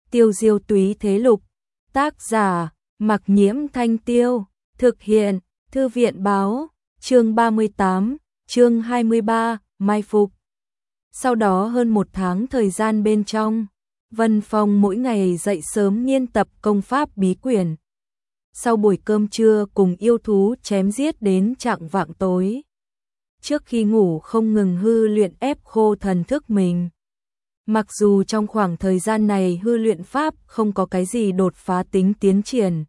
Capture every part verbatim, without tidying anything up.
Tiêu diêu túy thế lục, tác giả, Mặc Nhiễm Thanh Tiêu, thực hiện, Thư viện báo, chương ba mươi tám, chương hai mươi ba, mai phục. Sau đó hơn một tháng thời gian bên trong, Vân Phong mỗi ngày dậy sớm nghiên tập công pháp bí quyển. Sau buổi cơm trưa cùng yêu thú chém giết đến chạng vạng tối. Trước khi ngủ không ngừng hư luyện ép khô thần thức mình. Mặc dù trong khoảng thời gian này hư luyện pháp không có cái gì đột phá tính tiến triển.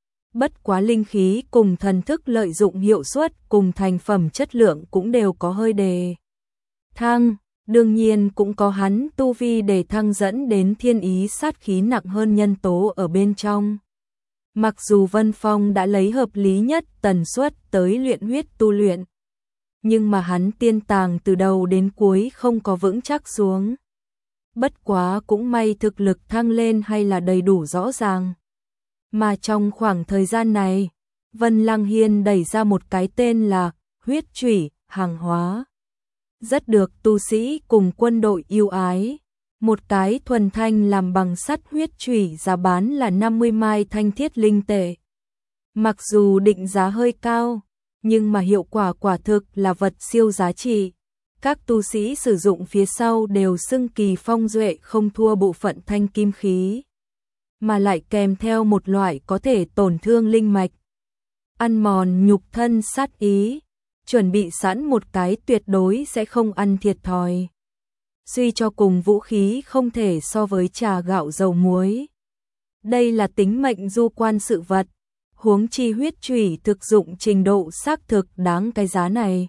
Bất quá linh khí cùng thần thức lợi dụng hiệu suất cùng thành phẩm chất lượng cũng đều có hơi đề thăng, đương nhiên cũng có hắn tu vi đề thăng dẫn đến thiên ý sát khí nặng hơn nhân tố ở bên trong. Mặc dù Vân Phong đã lấy hợp lý nhất tần suất tới luyện huyết tu luyện, nhưng mà hắn tiên tàng từ đầu đến cuối không có vững chắc xuống. Bất quá cũng may thực lực thăng lên hay là đầy đủ rõ ràng. Mà trong khoảng thời gian này, Vân Lăng Hiên đẩy ra một cái tên là huyết chủy hàng hóa. Rất được tu sĩ cùng quân đội yêu ái. Một cái thuần thanh làm bằng sắt huyết chủy giá bán là năm mươi mai thanh thiết linh tệ. Mặc dù định giá hơi cao, nhưng mà hiệu quả quả thực là vật siêu giá trị. Các tu sĩ sử dụng phía sau đều xưng kỳ phong duệ không thua bộ phận thanh kim khí, mà lại kèm theo một loại có thể tổn thương linh mạch, ăn mòn nhục thân sát ý, chuẩn bị sẵn một cái tuyệt đối sẽ không ăn thiệt thòi. Suy cho cùng vũ khí không thể so với trà gạo dầu muối. Đây là tính mệnh du quan sự vật, huống chi huyết chủy thực dụng trình độ xác thực đáng cái giá này.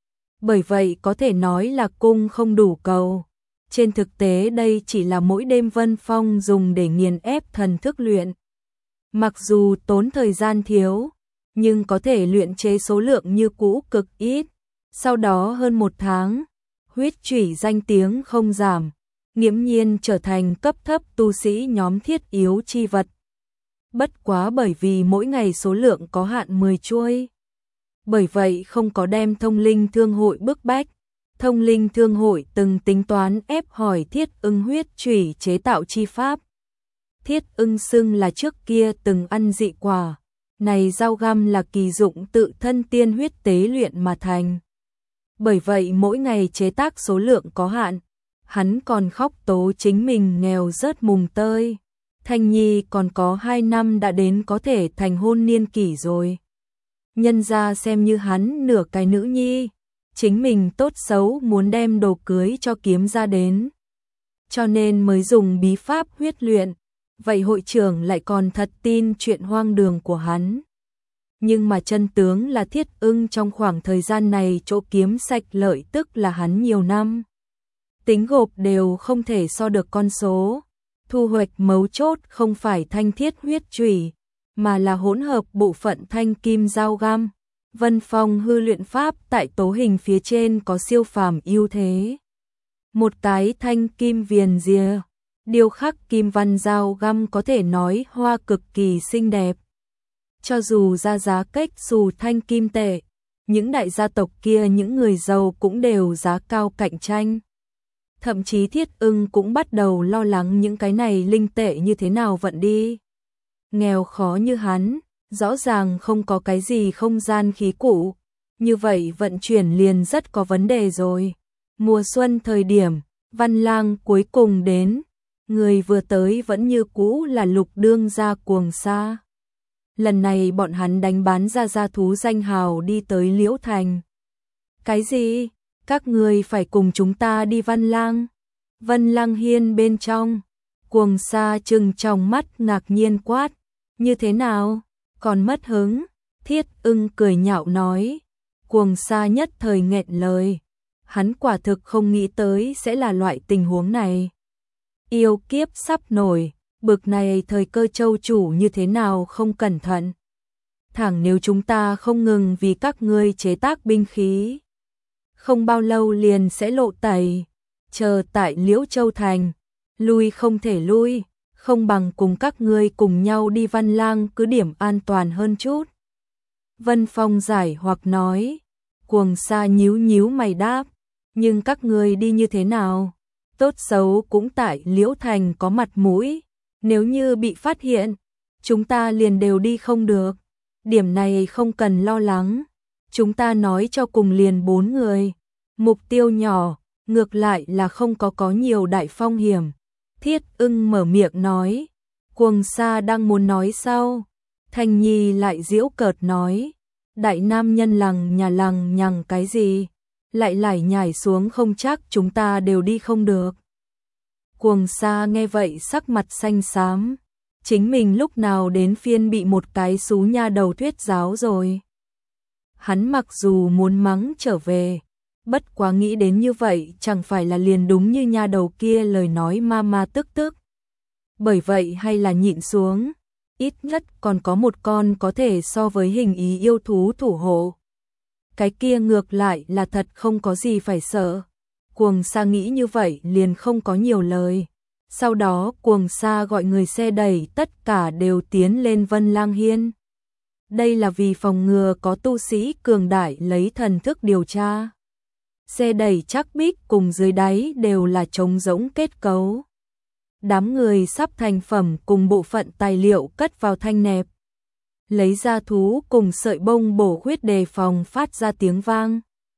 Bởi vậy có thể nói là cung không đủ cầu. Trên thực tế đây chỉ là mỗi đêm Vân Phong dùng để nghiền ép thần thức luyện. Mặc dù tốn thời gian thiếu, nhưng có thể luyện chế số lượng như cũ cực ít. Sau đó hơn một tháng, huyết chủy danh tiếng không giảm, nghiễm nhiên trở thành cấp thấp tu sĩ nhóm thiết yếu chi vật. Bất quá bởi vì mỗi ngày số lượng có hạn mười chuôi. Bởi vậy không có đem thông linh thương hội bức bách. Thông linh thương hội từng tính toán ép hỏi Thiết Ưng huyết chủy chế tạo chi pháp. Thiết Ưng xưng là trước kia từng ăn dị quả. Này dao găm là kỳ dụng tự thân tiên huyết tế luyện mà thành. Bởi vậy mỗi ngày chế tác số lượng có hạn. Hắn còn khóc tố chính mình nghèo rớt mùng tơi. Thanh Nhi còn có hai năm đã đến có thể thành hôn niên kỷ rồi. Nhân ra xem như hắn nửa cái nữ nhi, chính mình tốt xấu muốn đem đồ cưới cho kiếm ra đến. Cho nên mới dùng bí pháp huyết luyện, vậy hội trưởng lại còn thật tin chuyện hoang đường của hắn. Nhưng mà chân tướng là Thiết Ưng trong khoảng thời gian này chỗ kiếm sạch lợi tức là hắn nhiều năm. Tính gộp đều không thể so được con số, thu hoạch mấu chốt không phải thanh thiết huyết chủy, mà là hỗn hợp bộ phận thanh kim dao găm. Vân Phong hư luyện pháp tại tố hình phía trên có siêu phàm ưu thế. Một cái thanh kim viền rìa, điêu khắc kim văn dao găm có thể nói hoa cực kỳ xinh đẹp. Cho dù ra giá cách xù thanh kim tệ, những đại gia tộc kia những người giàu cũng đều giá cao cạnh tranh. Thậm chí Thiết Ưng cũng bắt đầu lo lắng những cái này linh tệ như thế nào vận đi. Nghèo khó như hắn, rõ ràng không có cái gì không gian khí cụ, như vậy vận chuyển liền rất có vấn đề rồi. Mùa xuân thời điểm, Văn Lang cuối cùng đến, người vừa tới vẫn như cũ là Lục đương gia Cuồng Sa. Lần này bọn hắn đánh bán ra gia thú danh hào đi tới Liễu Thành. Cái gì? Các người phải cùng chúng ta đi Văn Lang? Vân Lăng Hiên bên trong, Cuồng Sa trừng trong mắt ngạc nhiên quát. Như thế nào? Còn mất hứng? Thiết Ưng cười nhạo nói. Cuồng Sa nhất thời nghẹn lời. Hắn quả thực không nghĩ tới sẽ là loại tình huống này. Yêu kiếp sắp nổi, bực này thời cơ châu chủ như thế nào không cẩn thận. Thẳng nếu chúng ta không ngừng vì các ngươi chế tác binh khí, không bao lâu liền sẽ lộ tẩy. Chờ tại Liễu Châu Thành, lui không thể lui, không bằng cùng các ngươi cùng nhau đi Văn Lang cứ điểm an toàn hơn chút. Vân Phong giải hoặc nói. Cuồng Sa nhíu nhíu mày đáp, nhưng các ngươi đi như thế nào? Tốt xấu cũng tại Liễu Thành có mặt mũi, Nếu như bị phát hiện, chúng ta liền đều đi không được. Điểm này không cần lo lắng. Chúng ta nói cho cùng liền bốn người. Mục tiêu nhỏ, ngược lại là không có có nhiều đại phong hiểm. Thiết Ưng mở miệng nói. Cuồng Sa đang muốn nói sau. Thanh Nhi lại giễu cợt nói. Đại nam nhân lằng nhà lằng nhằng cái gì? Lại lải nhải xuống không chắc chúng ta đều đi không được. Cuồng Sa nghe vậy sắc mặt xanh xám. Chính mình lúc nào đến phiên bị một cái xú nha đầu thuyết giáo rồi. Hắn mặc dù muốn mắng trở về, bất quá nghĩ đến như vậy chẳng phải là liền đúng như nha đầu kia lời nói ma ma tức tức. Bởi vậy hay là nhịn xuống, ít nhất còn có một con có thể so với hình ý yêu thú thủ hộ. Cái kia ngược lại là thật không có gì phải sợ. Cuồng Sa nghĩ như vậy liền không có nhiều lời. Sau đó Cuồng Sa gọi người xe đẩy tất cả đều tiến lên Vân Lang Hiên. Đây là vì phòng ngừa có tu sĩ cường đại lấy thần thức điều tra. Xe đẩy chắc bích cùng dưới đáy đều là trống rỗng kết cấu. Đám người sắp thành phẩm cùng bộ phận tài liệu cất vào thanh nẹp. Lấy ra thú cùng sợi bông bổ huyết đề phòng phát ra tiếng vang.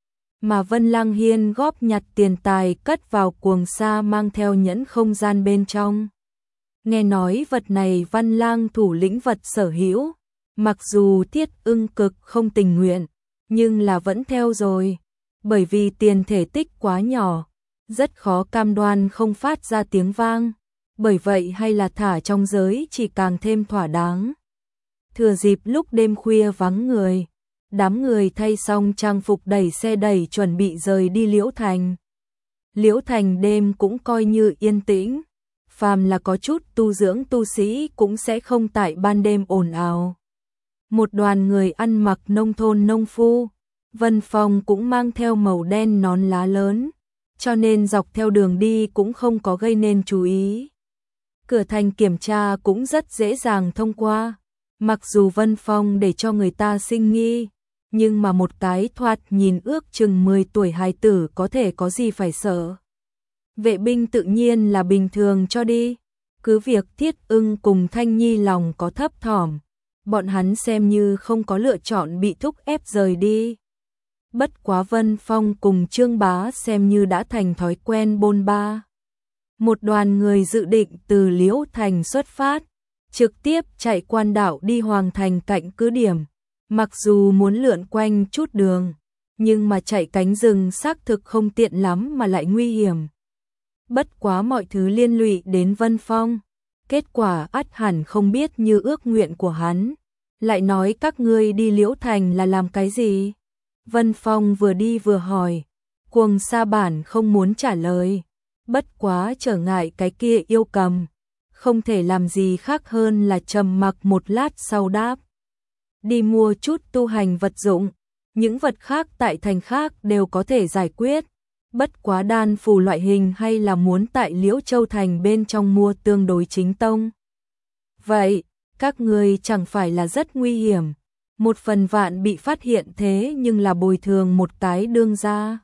Mà Vân Lang Hiên góp nhặt tiền tài cất vào Cuồng Sa mang theo nhẫn không gian bên trong. Nghe nói vật này Văn Lang thủ lĩnh vật sở hữu, mặc dù Thiết Ưng cực không tình nguyện, nhưng là vẫn theo rồi, bởi vì tiền thể tích quá nhỏ, rất khó cam đoan không phát ra tiếng vang, bởi vậy hay là thả trong giới chỉ càng thêm thỏa đáng. Thừa dịp lúc đêm khuya vắng người, đám người thay xong trang phục đẩy xe đẩy chuẩn bị rời đi Liễu Thành. Liễu Thành đêm cũng coi như yên tĩnh, phàm là có chút tu dưỡng tu sĩ cũng sẽ không tại ban đêm ồn ào. Một đoàn người ăn mặc nông thôn nông phu, Vân Phong cũng mang theo màu đen nón lá lớn, cho nên dọc theo đường đi cũng không có gây nên chú ý. Cửa thành kiểm tra cũng rất dễ dàng thông qua, mặc dù Vân Phong để cho người ta sinh nghi, nhưng mà một cái thoạt nhìn ước chừng mười tuổi hài tử có thể có gì phải sợ. Vệ binh tự nhiên là bình thường cho đi, cứ việc Thiết Ưng cùng Thanh Nhi lòng có thấp thỏm, bọn hắn xem như không có lựa chọn bị thúc ép rời đi. Bất quá Vân Phong cùng Trương Bá xem như đã thành thói quen bôn ba. Một đoàn người dự định từ Liễu Thành xuất phát, trực tiếp chạy quan đảo đi Hoàng Thành cạnh cứ điểm. Mặc dù muốn lượn quanh chút đường, nhưng mà chạy cánh rừng xác thực không tiện lắm mà lại nguy hiểm. Bất quá mọi thứ liên lụy đến Vân Phong, kết quả ắt hẳn không biết như ước nguyện của hắn. Lại nói các ngươi đi Liễu Thành là làm cái gì? Vân Phong vừa đi vừa hỏi, Cuồng Sa bản không muốn trả lời, bất quá trở ngại cái kia yêu cầm, không thể làm gì khác hơn là trầm mặc một lát sau đáp. Đi mua chút tu hành vật dụng, những vật khác tại thành khác đều có thể giải quyết, bất quá đan phù loại hình hay là muốn tại Liễu Châu Thành bên trong mua tương đối chính tông. Vậy, các ngươi chẳng phải là rất nguy hiểm, một phần vạn bị phát hiện thế nhưng là bồi thường một cái đương gia.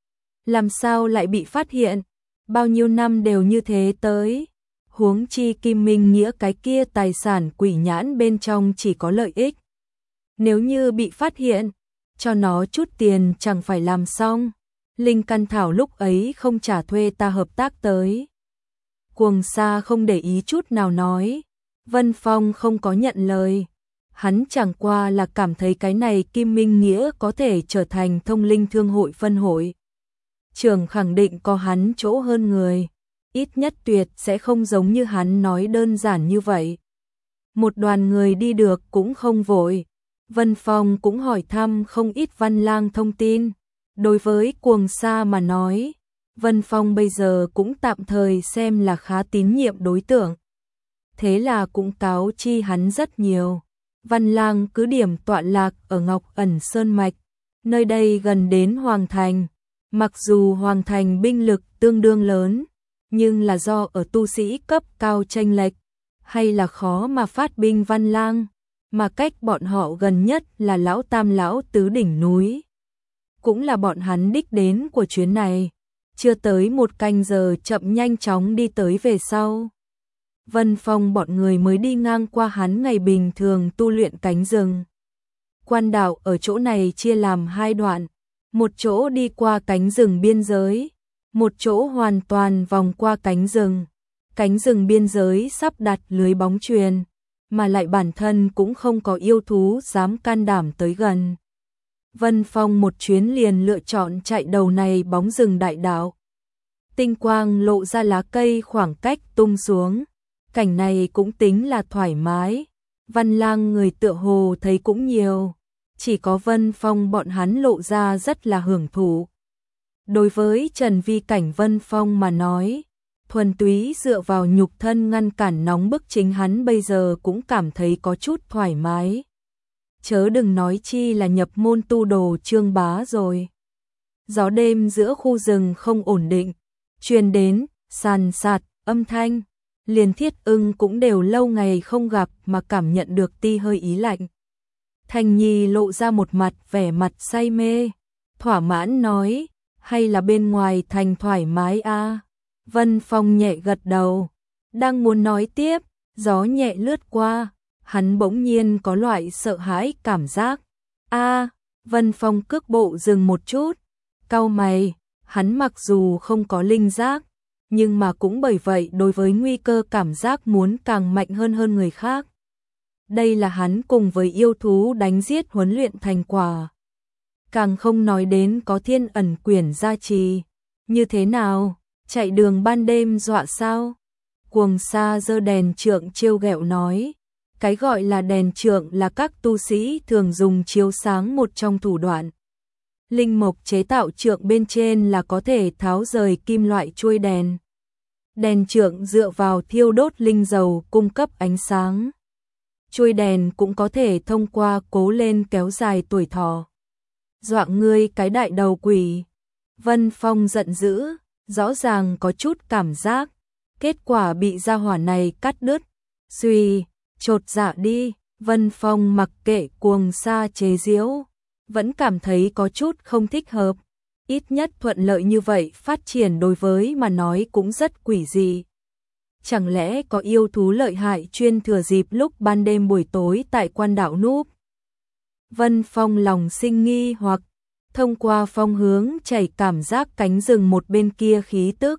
Làm sao lại bị phát hiện, bao nhiêu năm đều như thế tới, huống chi Kim Minh Nghĩa cái kia tài sản quỷ nhãn bên trong chỉ có lợi ích. Nếu như bị phát hiện, cho nó chút tiền chẳng phải làm xong. Linh căn thảo lúc ấy không trả thuê ta hợp tác tới. Cuồng Sa không để ý chút nào nói. Vân Phong không có nhận lời. Hắn chẳng qua là cảm thấy cái này Kim Minh Nghĩa có thể trở thành thông linh thương hội phân hội. Trưởng khẳng định có hắn chỗ hơn người. Ít nhất tuyệt sẽ không giống như hắn nói đơn giản như vậy. Một đoàn người đi được cũng không vội. Vân Phong cũng hỏi thăm không ít Văn Lang thông tin. Đối với Cuồng Sa mà nói, Vân Phong bây giờ cũng tạm thời xem là khá tín nhiệm đối tượng. Thế là cũng cáo chi hắn rất nhiều. Văn Lang cứ điểm tọa lạc ở Ngọc Ẩn Sơn Mạch, nơi đây gần đến Hoàng Thành. Mặc dù Hoàng Thành binh lực tương đương lớn, nhưng là do ở tu sĩ cấp cao chênh lệch, hay là khó mà phát binh Văn Lang, mà cách bọn họ gần nhất là Lão Tam Lão Tứ đỉnh núi. Cũng là bọn hắn đích đến của chuyến này, chưa tới một canh giờ chậm nhanh chóng đi tới về sau. Vân Phong bọn người mới đi ngang qua hắn ngày bình thường tu luyện cánh rừng. Quan đạo ở chỗ này chia làm hai đoạn, một chỗ đi qua cánh rừng biên giới, một chỗ hoàn toàn vòng qua cánh rừng. Cánh rừng biên giới sắp đặt lưới bóng chuyền, mà lại bản thân cũng không có yêu thú dám can đảm tới gần. Vân Phong một chuyến liền lựa chọn chạy đầu này bóng rừng đại đạo. Tinh quang lộ ra lá cây khoảng cách tung xuống, cảnh này cũng tính là thoải mái. Văn Lang người tựa hồ thấy cũng nhiều, chỉ có Vân Phong bọn hắn lộ ra rất là hưởng thụ. Đối với Trần Vi cảnh Vân Phong mà nói, thuần túy dựa vào nhục thân ngăn cản nóng bức chính hắn bây giờ cũng cảm thấy có chút thoải mái. Chớ đừng nói chi là nhập môn tu đồ Trương Bá rồi. Gió đêm giữa khu rừng không ổn định, truyền đến sàn sạt âm thanh, liền Thiết Ưng cũng đều lâu ngày không gặp mà cảm nhận được ti hơi ý lạnh. Thành Nhi lộ ra một mặt vẻ mặt say mê, thỏa mãn nói, hay là bên ngoài thành thoải mái a? À? Vân Phong nhẹ gật đầu, đang muốn nói tiếp, gió nhẹ lướt qua, hắn bỗng nhiên có loại sợ hãi cảm giác. A, à, Vân Phong cước bộ dừng một chút, cau mày, hắn mặc dù không có linh giác, nhưng mà cũng bởi vậy đối với nguy cơ cảm giác muốn càng mạnh hơn hơn người khác. Đây là hắn cùng với yêu thú đánh giết huấn luyện thành quả. Càng không nói đến có thiên ẩn quyển gia trì. Như thế nào, chạy đường ban đêm dọa sao? Cuồng Sa giơ đèn trượng trêu ghẹo nói. Cái gọi là đèn trượng là các tu sĩ thường dùng chiếu sáng một trong thủ đoạn. Linh mộc chế tạo trượng bên trên là có thể tháo rời kim loại chuôi đèn. Đèn trượng dựa vào thiêu đốt linh dầu cung cấp ánh sáng. Chuôi đèn cũng có thể thông qua cố lên kéo dài tuổi thọ. Dọa ngươi cái đại đầu quỷ. Vân Phong giận dữ, rõ ràng có chút cảm giác. Kết quả bị gia hỏa này cắt đứt. Suy, chột dạ đi. Vân Phong mặc kệ Cuồng Sa chế giễu, vẫn cảm thấy có chút không thích hợp. Ít nhất thuận lợi như vậy phát triển đối với mà nói cũng rất quỷ dị. Chẳng lẽ có yêu thú lợi hại chuyên thừa dịp lúc ban đêm buổi tối tại quan đảo núp? Vân Phong lòng sinh nghi hoặc, thông qua phong hướng chảy cảm giác cánh rừng một bên kia khí tức.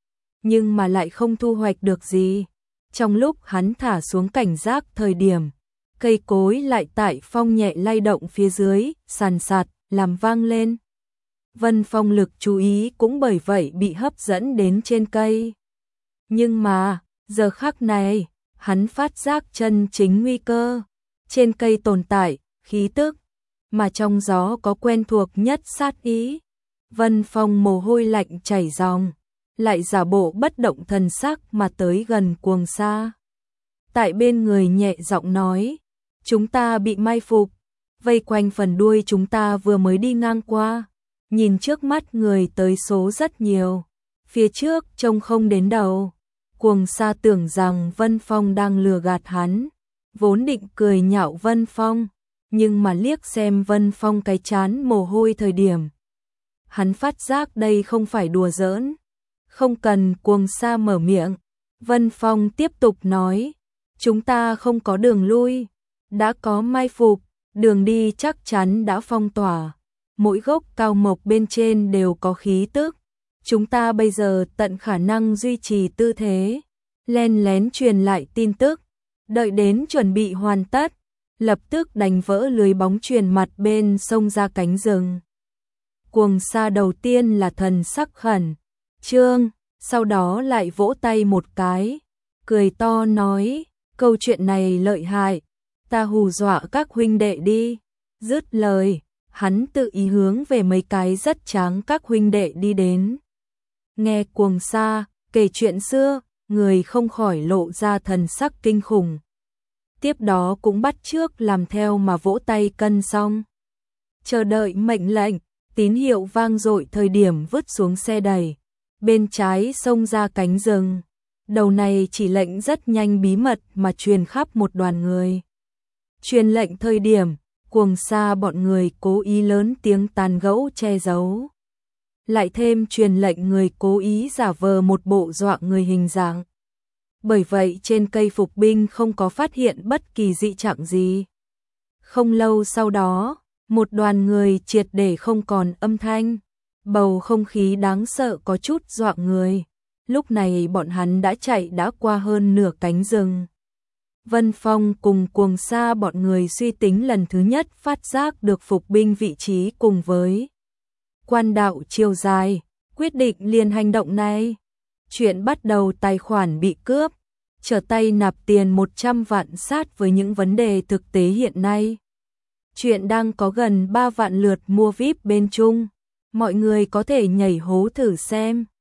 Nhưng mà lại không thu hoạch được gì. Trong lúc hắn thả xuống cảnh giác thời điểm, cây cối lại tại phong nhẹ lay động phía dưới, sàn sạt, làm vang lên. Vân Phong lực chú ý cũng bởi vậy bị hấp dẫn đến trên cây. Nhưng mà, giờ khắc này, hắn phát giác chân chính nguy cơ. Trên cây tồn tại, khí tức, mà trong gió có quen thuộc nhất sát ý. Vân Phong mồ hôi lạnh chảy ròng, lại giả bộ bất động thần sắc mà tới gần Cuồng Sa. Tại bên người nhẹ giọng nói, chúng ta bị mai phục, vây quanh phần đuôi chúng ta vừa mới đi ngang qua. Nhìn trước mắt người tới số rất nhiều, phía trước trông không đến đầu. Cuồng Sa tưởng rằng Vân Phong đang lừa gạt hắn, vốn định cười nhạo Vân Phong, nhưng mà liếc xem Vân Phong cái chán mồ hôi thời điểm. Hắn phát giác đây không phải đùa giỡn. Không cần Cuồng Sa mở miệng, Vân Phong tiếp tục nói, chúng ta không có đường lui, đã có mai phục, đường đi chắc chắn đã phong tỏa. Mỗi gốc cao mộc bên trên đều có khí tức. Chúng ta bây giờ tận khả năng duy trì tư thế, len lén truyền lại tin tức, đợi đến chuẩn bị hoàn tất, lập tức đánh vỡ lưới bóng truyền mặt bên sông ra cánh rừng. Cuồng Sa đầu tiên là thần sắc khẩn trương, sau đó lại vỗ tay một cái, cười to nói, câu chuyện này lợi hại, ta hù dọa các huynh đệ đi. Dứt lời, hắn tự ý hướng về mấy cái rất tráng các huynh đệ đi đến. Nghe Cuồng Sa kể chuyện xưa, người không khỏi lộ ra thần sắc kinh khủng. Tiếp đó cũng bắt chước làm theo mà vỗ tay cân xong. Chờ đợi mệnh lệnh, tín hiệu vang dội thời điểm vứt xuống xe đẩy. Bên trái xông ra cánh rừng. Đầu này chỉ lệnh rất nhanh bí mật mà truyền khắp một đoàn người. Truyền lệnh thời điểm, Cuồng Sa bọn người cố ý lớn tiếng tàn gẫu che giấu. Lại thêm truyền lệnh người cố ý giả vờ một bộ dọa người hình dạng. bởi vậy trên cây phục binh không có phát hiện bất kỳ dị trạng gì. Không lâu sau đó, một đoàn người triệt để không còn âm thanh, bầu không khí đáng sợ có chút dọa người. Lúc này bọn hắn đã chạy đã qua hơn nửa cánh rừng. Vân Phong cùng Cuồng Sa bọn người suy tính lần thứ nhất phát giác được phục binh vị trí cùng với quan đạo chiều dài, quyết định liền hành động này. Chuyện bắt đầu tài khoản bị cướp, trở tay nạp tiền một trăm vạn sát với những vấn đề thực tế hiện nay. Chuyện đang có gần ba vạn lượt mua vi ai pi bên Trung, mọi người có thể nhảy hố thử xem.